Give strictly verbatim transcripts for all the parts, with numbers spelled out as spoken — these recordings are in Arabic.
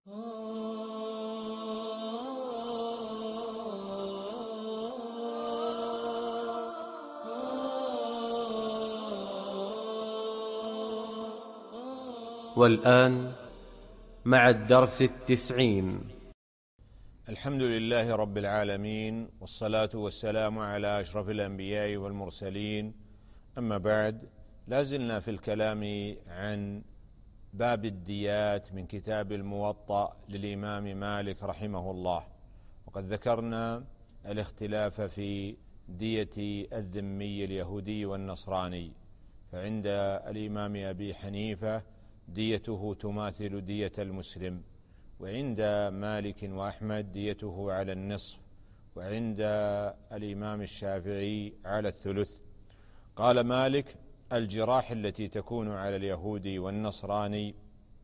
والآن مع الدرس التسعين. الحمد لله رب العالمين، والصلاة والسلام على أشرف الأنبياء والمرسلين، أما بعد. لازلنا في الكلام عن باب الديات من كتاب الموطأ للإمام مالك رحمه الله، وقد ذكرنا الاختلاف في دية الذمي اليهودي والنصراني. فعند الإمام أبي حنيفة ديته تماثل دية المسلم، وعند مالك وأحمد ديته على النصف، وعند الإمام الشافعي على الثلث. قال مالك: الجراح التي تكون على اليهودي والنصراني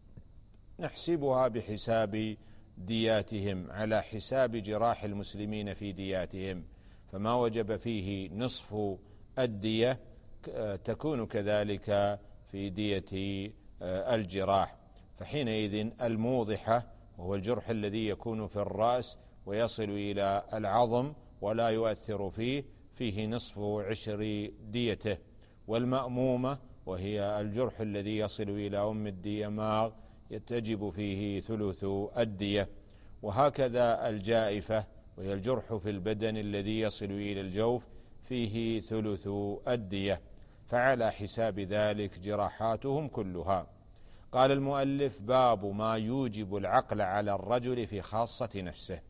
نحسبها بحساب دياتهم على حساب جراح المسلمين في دياتهم، فما وجب فيه نصف الدية تكون كذلك في دية الجراح. فحينئذ الموضحة، وهو الجرح الذي يكون في الرأس ويصل إلى العظم ولا يؤثر فيه، فيه نصف عشر ديته. والمأمومة، وهي الجرح الذي يصل إلى أم الدماغ، يتجب فيه ثلث الدية. وهكذا الجائفة، وهي الجرح في البدن الذي يصل إلى الجوف، فيه ثلث الدية. فعلى حساب ذلك جراحاتهم كلها. قال المؤلف: باب ما يوجب العقل على الرجل في خاصة نفسه.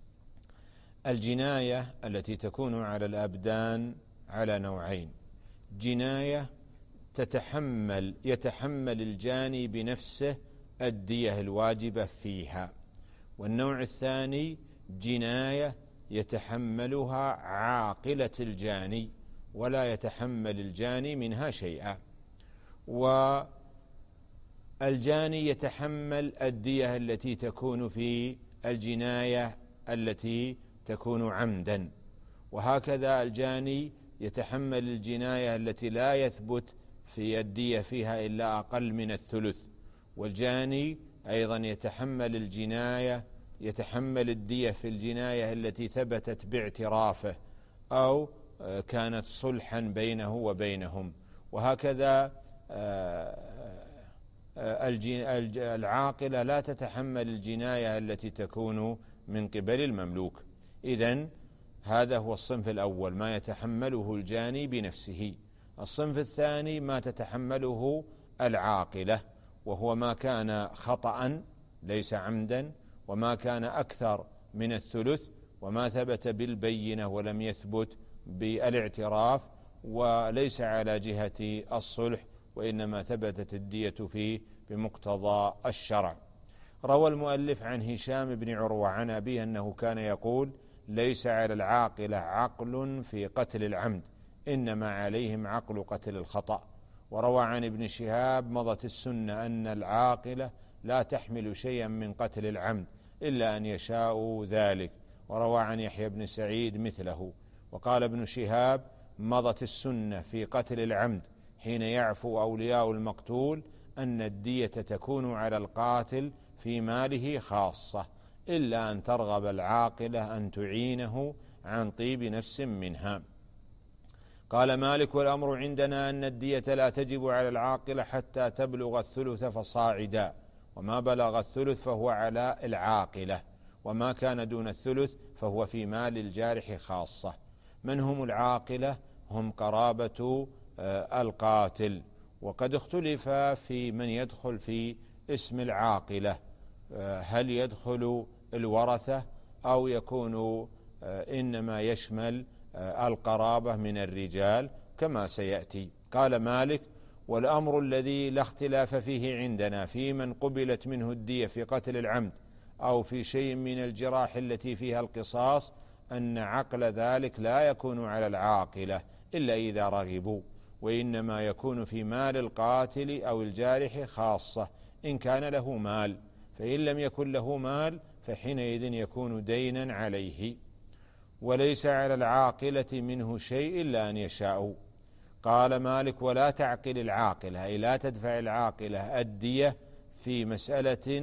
الجناية التي تكون على الأبدان على نوعين: جناية تتحمل يتحمل الجاني بنفسه الدية الواجبة فيها، والنوع الثاني جناية يتحملها عاقلة الجاني ولا يتحمل الجاني منها شيئا. والجاني يتحمل الدية التي تكون في الجناية التي تكون عمدا، وهكذا الجاني يتحمل الجناية التي لا يثبت في الدية فيها إلا أقل من الثلث. والجاني أيضا يتحمل الجناية يتحمل الدية في الجناية التي ثبتت باعترافه أو كانت صلحا بينه وبينهم. وهكذا العاقلة لا تتحمل الجناية التي تكون من قبل المملوك. إذن هذا هو الصنف الأول، ما يتحمله الجاني بنفسه. الصنف الثاني ما تتحمله العاقلة، وهو ما كان خطأ ليس عمدا، وما كان أكثر من الثلث، وما ثبت بالبينة ولم يثبت بالاعتراف، وليس على جهة الصلح، وإنما ثبتت الدية فيه بمقتضى الشرع. روى المؤلف عن هشام بن عروة عن أبيه أنه كان يقول: ليس على العاقلة عقل في قتل العمد، إنما عليهم عقل قتل الخطأ. وروى عن ابن شهاب: مضت السنة أن العاقلة لا تحمل شيئا من قتل العمد إلا أن يشاءوا ذلك. وروى عن يحيى بن سعيد مثله. وقال ابن شهاب: مضت السنة في قتل العمد حين يعفو أولياء المقتول أن الدية تكون على القاتل في ماله خاصة، إلا أن ترغب العاقلة أن تعينه عن طيب نفس منها. قال مالك: والأمر عندنا أن الدية لا تجب على العاقلة حتى تبلغ الثلث فصاعدا، وما بلغ الثلث فهو على العاقلة، وما كان دون الثلث فهو في مال الجارح خاصة. من هم العاقلة؟ هم قرابة القاتل. وقد اختلف في من يدخل في اسم العاقلة، هل يدخل الورثة أو يكون إنما يشمل القرابة من الرجال كما سيأتي. قال مالك: والأمر الذي لا اختلاف فيه عندنا في من قبلت منه الدية في قتل العمد أو في شيء من الجراح التي فيها القصاص أن عقل ذلك لا يكون على العاقلة إلا إذا رغبوا، وإنما يكون في مال القاتل أو الجارح خاصة إن كان له مال، فإن لم يكن له مال فحينئذ يكون دينا عليه. وليس على العاقلة منه شيء إلا أن يشاء. قال مالك: ولا تعقل العاقلة، أي لا تدفع العاقلة الدية في مسألة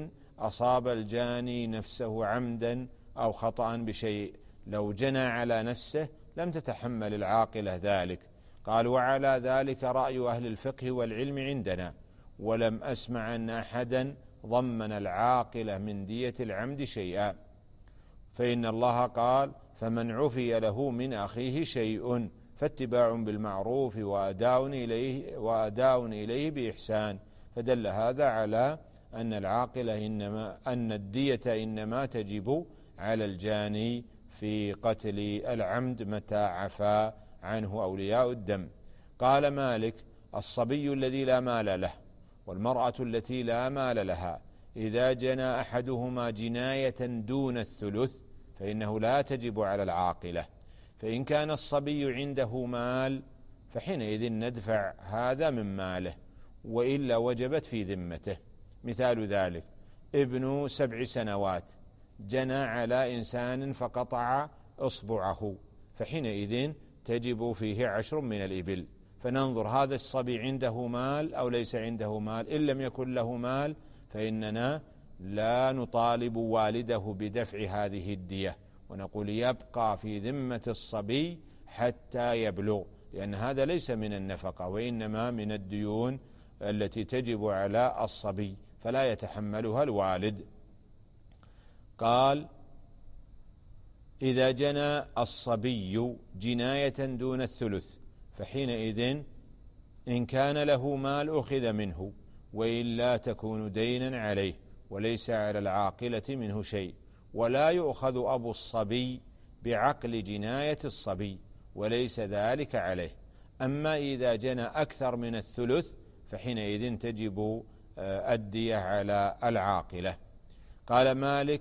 أصاب الجاني نفسه عمدا أو خطأ بشيء، لو جنى على نفسه لم تتحمل العاقلة ذلك. قال: وعلى ذلك رأي أهل الفقه والعلم عندنا، ولم أسمع أن أحدا ضمن العاقلة من دية العمد شيئا، فإن الله قال: فمن عفي له من أخيه شيء فاتباع بالمعروف وأداء إليه, وأداء إليه بإحسان. فدل هذا على أن العاقلة إنما أن الدية إنما تجب على الجاني في قتل العمد متى عفا عنه أولياء الدم. قال مالك: الصبي الذي لا مال له والمرأة التي لا مال لها إذا جنى أحدهما جناية دون الثلث فإنه لا تجب على العاقلة، فإن كان الصبي عنده مال فحينئذ ندفع هذا من ماله، وإلا وجبت في ذمته. مثال ذلك: ابن سبع سنوات جنى على إنسان فقطع إصبعه، فحينئذ تجب فيه عشر من الإبل، فننظر هذا الصبي عنده مال أو ليس عنده مال. إن لم يكن له مال فإننا لا نطالب والده بدفع هذه الدية، ونقول يبقى في ذمة الصبي حتى يبلغ، لأن هذا ليس من النفقة وإنما من الديون التي تجب على الصبي، فلا يتحملها الوالد. قال: إذا جنى الصبي جناية دون الثلث فحينئذ إن كان له مال أخذ منه، وإلا تكون دينا عليه وليس على العاقلة منه شيء، ولا يؤخذ أبو الصبي بعقل جناية الصبي وليس ذلك عليه. أما إذا جنى أكثر من الثلث فحينئذ تجب الدية على العاقلة. قال مالك: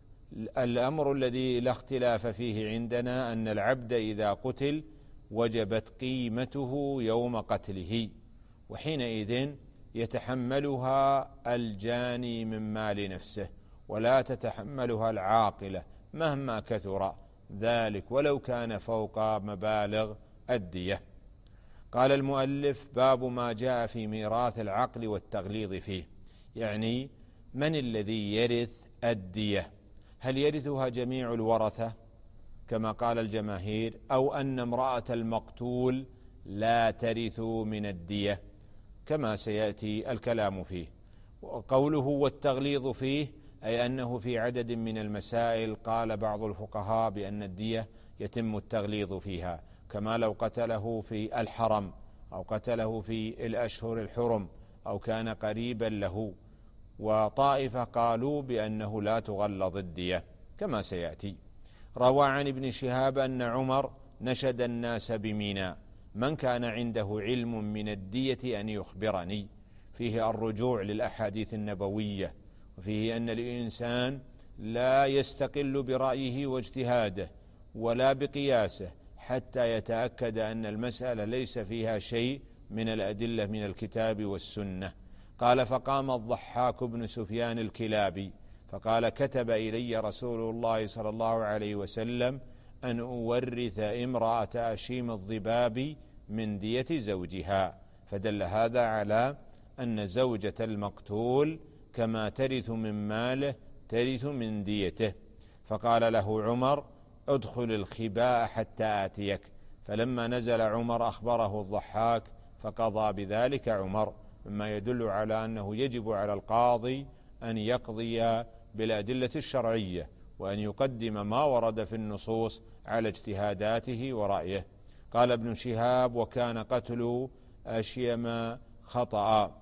الأمر الذي لا اختلاف فيه عندنا أن العبد إذا قتل وجبت قيمته يوم قتله، وحينئذ يتحملها الجاني من مال نفسه، ولا تتحملها العاقلة مهما كثر ذلك ولو كان فوق مبالغ الدية. قال المؤلف: باب ما جاء في ميراث العقل والتغليظ فيه، يعني من الذي يرث الدية؟ هل يرثها جميع الورثة كما قال الجماهير، أو أن امرأة المقتول لا ترث من الدية كما سيأتي الكلام فيه؟ وقوله والتغليظ فيه أي أنه في عدد من المسائل قال بعض الفقهاء بأن الدية يتم التغليظ فيها، كما لو قتله في الحرم أو قتله في الأشهر الحرم أو كان قريبا له، وطائفة قالوا بأنه لا تغلظ الدية كما سيأتي. روى عن ابن شهاب أن عمر نشد الناس بميناء: من كان عنده علم من الدية أن يخبرني. فيه الرجوع للأحاديث النبوية، وفيه أن الإنسان لا يستقل برأيه واجتهاده ولا بقياسه حتى يتأكد أن المسألة ليس فيها شيء من الأدلة من الكتاب والسنة. قال: فقام الضحاك بن سفيان الكلابي فقال: كتب إلي رسول الله صلى الله عليه وسلم أن أورث امرأة أشيم الضباب من دية زوجها. فدل هذا على أن زوجة المقتول كما ترث من ماله ترث من ديته. فقال له عمر: ادخل الخباء حتى آتيك. فلما نزل عمر أخبره الضحاك فقضى بذلك عمر، مما يدل على أنه يجب على القاضي أن يقضي بالأدلة الشرعية، وأن يقدم ما ورد في النصوص على اجتهاداته ورأيه. قال ابن شهاب: وكان قتل أشيم خطأ.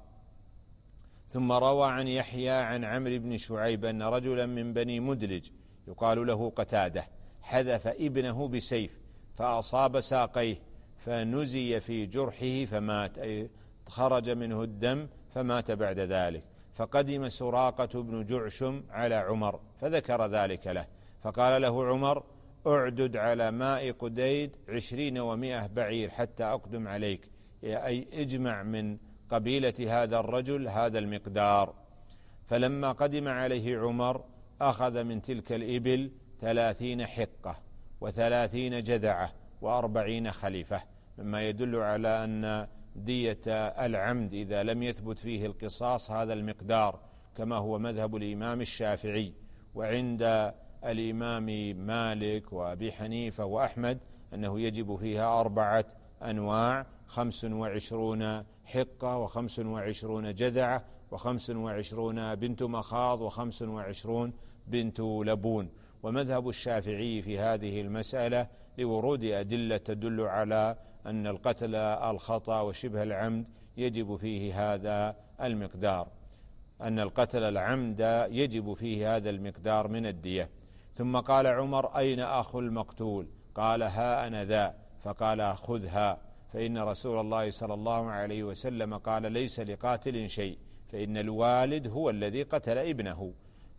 ثم روى عن يحيى عن عمرو بن شعيب أن رجلا من بني مدلج يقال له قتادة حذف ابنه بسيف فأصاب ساقيه فنزي في جرحه فمات، أي خرج منه الدم فمات بعد ذلك. فقدم سراقة بن جعشم على عمر فذكر ذلك له، فقال له عمر: اعدد على ماء قديد عشرين ومائة بعير حتى أقدم عليك، أي اجمع من قبيلة هذا الرجل هذا المقدار. فلما قدم عليه عمر أخذ من تلك الإبل ثلاثين حقة وثلاثين جذعة وأربعين خليفة، مما يدل على أن دية العمد إذا لم يثبت فيه القصاص هذا المقدار، كما هو مذهب الإمام الشافعي. وعند الإمام مالك وأبي حنيفة وأحمد أنه يجب فيها أربعة أنواع: خمس وعشرون حقة، وخمس وعشرون جذعة، وخمس وعشرون بنت مخاض، وخمس وعشرون بنت لبون. ومذهب الشافعي في هذه المسألة لورود أدلة تدل على أن القتل الخطأ وشبه العمد يجب فيه هذا المقدار، أن القتل العمد يجب فيه هذا المقدار من الدية. ثم قال عمر: أين أخو المقتول؟ قال: ها أنا ذا. فقال: خذها، فإن رسول الله صلى الله عليه وسلم قال: ليس لقاتل شيء، فإن الوالد هو الذي قتل ابنه.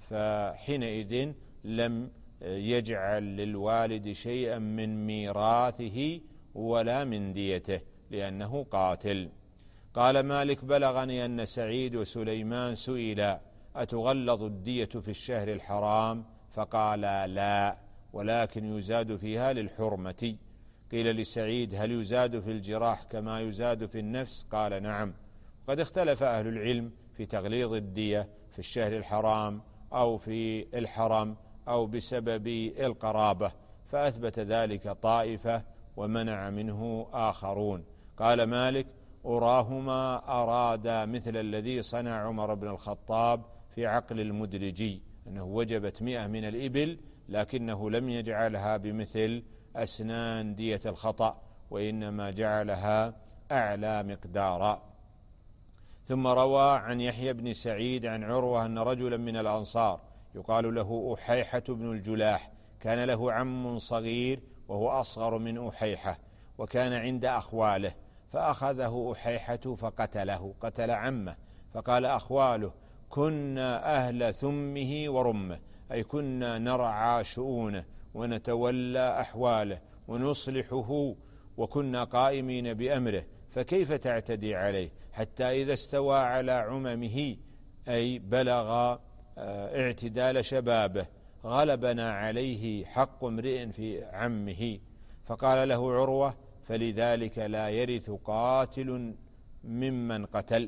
فحينئذ لم يجعل للوالد شيئا من ميراثه ولا من ديته لأنه قاتل. قال مالك: بلغني أن سعيد وسليمان سئلا: أتغلظ الدية في الشهر الحرام؟ فقال: لا، ولكن يزاد فيها للحرمة. قيل لسعيد: هل يزاد في الجراح كما يزاد في النفس؟ قال: نعم. قد اختلف أهل العلم في تغليظ الدية في الشهر الحرام أو في الحرم أو بسبب القرابة، فأثبت ذلك طائفة ومنع منه آخرون. قال مالك: أراهما أرادا مثل الذي صنع عمر بن الخطاب في عقل المدرجي، أنه وجبت مئة من الإبل لكنه لم يجعلها بمثل أسنان دية الخطأ، وإنما جعلها أعلى مقدارا. ثم روى عن يحيى بن سعيد عن عروة أن رجلا من الأنصار يقال له أحيحة بن الجلاح كان له عم صغير وهو أصغر من أحيحة، وكان عند أخواله، فأخذه أحيحة فقتله، قتل عمه. فقال أخواله: كنا أهل ثمه ورمه، أي كنا نرعى شؤونه ونتولى أحواله ونصلحه، وكنا قائمين بأمره، فكيف تعتدي عليه حتى إذا استوى على عممه، أي بلغ اعتدال شبابه، غلبنا عليه حق امرئ في عمه. فقال له عروة: فلذلك لا يرث قاتل ممن قتل.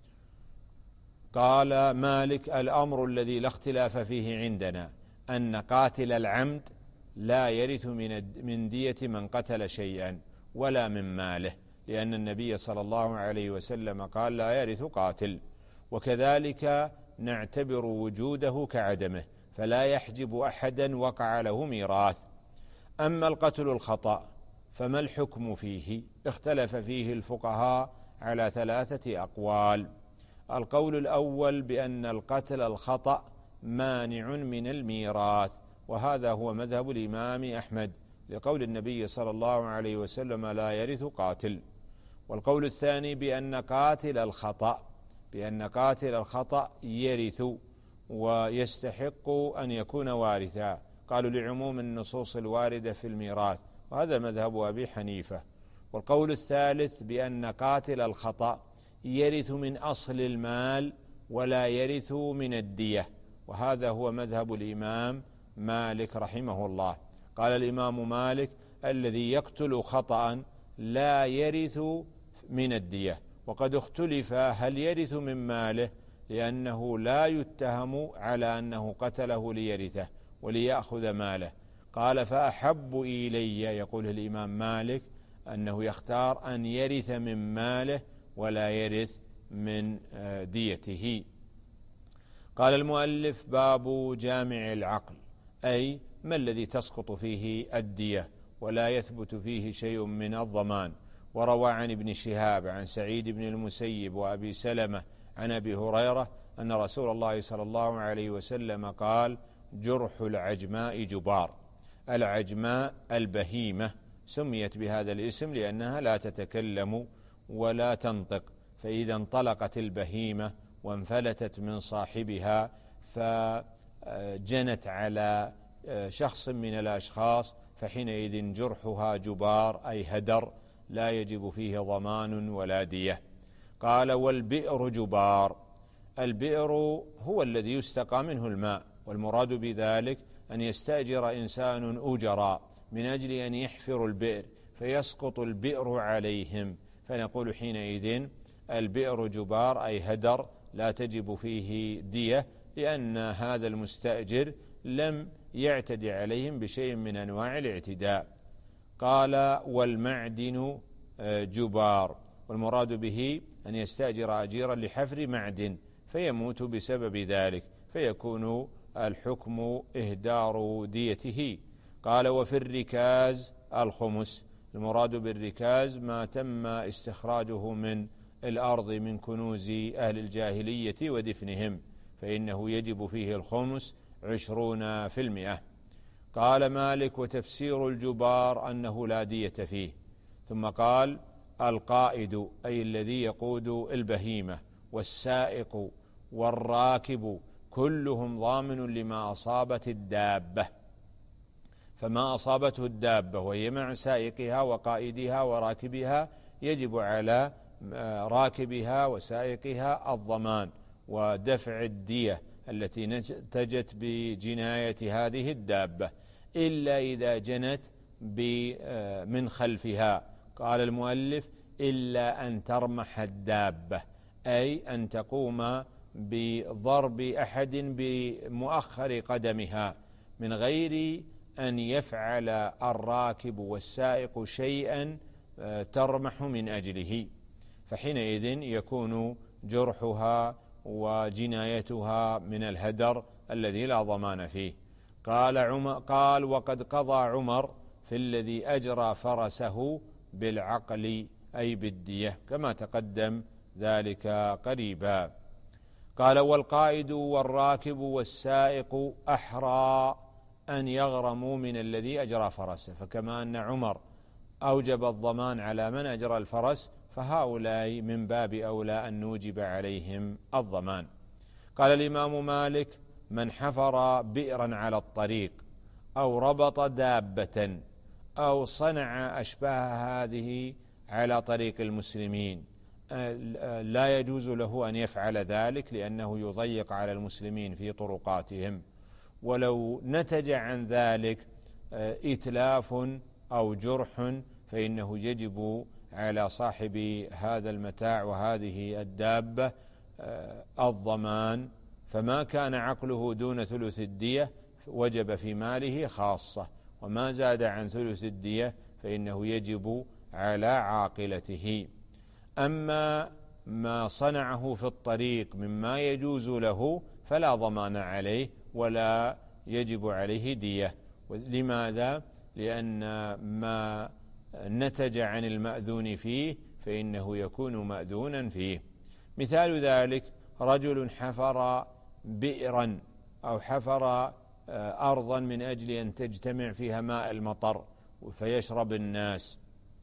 قال مالك: الأمر الذي لا اختلاف فيه عندنا أن قاتل العمد لا يرث من دية من قتل شيئا ولا من ماله، لأن النبي صلى الله عليه وسلم قال: لا يرث قاتل. وكذلك نعتبر وجوده كعدمه، فلا يحجب أحدا وقع له ميراث. أما القتل الخطأ فما الحكم فيه؟ اختلف فيه الفقهاء على ثلاثة أقوال. القول الأول بأن القتل الخطأ مانع من الميراث، وهذا هو مذهب الإمام أحمد لقول النبي صلى الله عليه وسلم: لا يرث قاتل. والقول الثاني بأن قاتل الخطأ بأن قاتل الخطأ يرث ويستحق أن يكون وارثا، قالوا لعموم النصوص الواردة في الميراث، وهذا مذهب أبي حنيفة. والقول الثالث بأن قاتل الخطأ يرث من أصل المال ولا يرث من الدية، وهذا هو مذهب الإمام مالك رحمه الله. قال الإمام مالك: الذي يقتل خطأ لا يرث من الدية. وقد اختلف هل يرث من ماله، لأنه لا يتهم على أنه قتله ليرثه وليأخذ ماله. قال: فأحب إلي، يقول الإمام مالك، أنه يختار أن يرث من ماله ولا يرث من ديته. قال المؤلف: باب جامع العقل، أي ما الذي تسقط فيه الدية ولا يثبت فيه شيء من الضمان. وروى عن ابن شهاب عن سعيد بن المسيب وأبي سلمة عن أبي هريرة أن رسول الله صلى الله عليه وسلم قال: جرح العجماء جبار. العجماء البهيمة سميت بهذا الاسم لأنها لا تتكلم ولا تنطق، فإذا انطلقت البهيمة وانفلتت من صاحبها فجنت على شخص من الأشخاص، فحينئذ جرحها جبار، أي هدر، لا يجب فيه ضمان ولا دية. قال: والبئر جبار. البئر هو الذي يستقى منه الماء، والمراد بذلك أن يستأجر إنسان أجراء من أجل أن يحفروا البئر فيسقط البئر عليهم، فنقول حينئذ البئر جبار، أي هدر لا تجب فيه دية، لأن هذا المستأجر لم يعتدي عليهم بشيء من أنواع الاعتداء. قال والمعدن جبار، والمراد به أن يستأجر أجيرا لحفر معدن فيموت بسبب ذلك، فيكون الحكم إهدار ديته. قال وفي الركاز الخمس، المراد بالركاز ما تم استخراجه من الأرض من كنوز أهل الجاهلية ودفنهم، فإنه يجب فيه الخمس عشرون في المئة. قال مالك وتفسير الجبار أنه لا دية فيه. ثم قال القائد أي الذي يقود البهيمة، والسائق والراكب كلهم ضامن لما أصابت الدابة، فما أصابته الدابة وهي مع سائقها وقائدها وراكبها يجب على راكبها وسائقها الضمان ودفع الدية التي نتجت بجناية هذه الدابة، إلا إذا جنت من خلفها. قال المؤلف إلا أن ترمح الدابة، أي أن تقوم بضرب أحد بمؤخر قدمها من غير أن يفعل الراكب والسائق شيئا ترمح من أجله، فحينئذ يكون جرحها وجنايتها من الهدر الذي لا ضمان فيه. قال عمر قال وقد قضى عمر في الذي أجرى فرسه بالعقل أي بالدية، كما تقدم ذلك قريبا. قال والقائد والراكب والسائق أحرى أن يغرموا من الذي أجرى فرسه، فكما أن عمر أوجب الضمان على من أجرى الفرس، فهؤلاء من باب أولى أن نوجب عليهم الضمان. قال الإمام مالك من حفر بئرا على الطريق أو ربط دابة أو صنع أشباه هذه على طريق المسلمين لا يجوز له أن يفعل ذلك، لأنه يضيق على المسلمين في طرقاتهم، ولو نتج عن ذلك إتلاف أو جرح فإنه يجب على صاحب هذا المتاع وهذه الدابة الضمان، فما كان عقله دون ثلث الدية وجب في ماله خاصة، وما زاد عن ثلث الدية فإنه يجب على عاقلته. أما ما صنعه في الطريق مما يجوز له فلا ضمان عليه ولا يجب عليه دية. لماذا؟ لأن ما نتج عن المأذون فيه فإنه يكون مأذونا فيه. مثال ذلك رجل حفر بئرا أو حفر أرضا من أجل أن تجتمع فيها ماء المطر فيشرب الناس،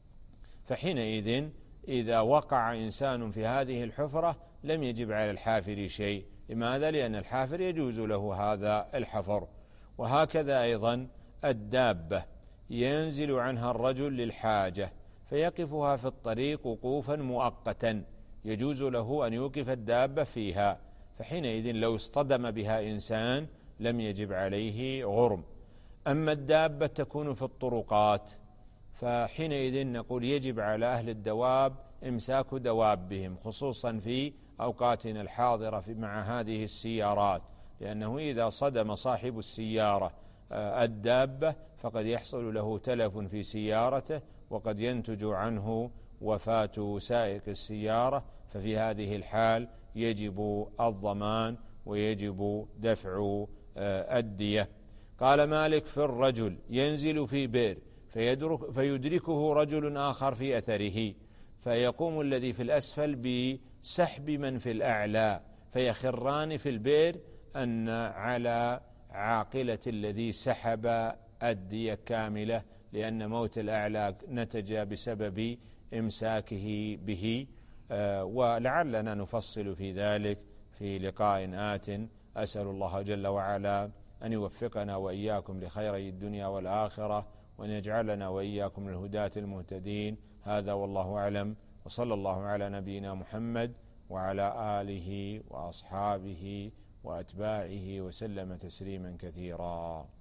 فحينئذ إذا وقع إنسان في هذه الحفرة لم يجب على الحافر شيء. لماذا؟ لأن الحافر يجوز له هذا الحفر. وهكذا أيضا الدابة ينزل عنها الرجل للحاجة فيقفها في الطريق وقوفا مؤقتا، يجوز له أن يوقف الدابة فيها، فحينئذ لو اصطدم بها إنسان لم يجب عليه غرم. أما الدابة تكون في الطرقات فحينئذ نقول يجب على أهل الدواب إمساك دوابهم، خصوصا في أوقاتنا الحاضرة مع هذه السيارات، لأنه إذا صدم صاحب السيارة الدابة فقد يحصل له تلف في سيارته وقد ينتج عنه وفاة سائق السيارة، ففي هذه الحال يجب الضمان ويجب دفع الدية. قال مالك في الرجل ينزل في بئر فيدركه رجل آخر في أثره، فيقوم الذي في الأسفل بسحب من في الأعلى فيخران في البئر، أن على عاقلة الذي سحب الدية كاملة، لأن موت الأعلى نتج بسبب إمساكه به. ولعلنا نفصل في ذلك في لقاء آت. أسأل الله جل وعلا أن يوفقنا وإياكم لخيري الدنيا والآخرة، وأن يجعلنا وإياكم الهداة المهتدين. هذا والله أعلم، وصلى الله على نبينا محمد وعلى آله وأصحابه وأتباعه وسلم تسليما كثيرا.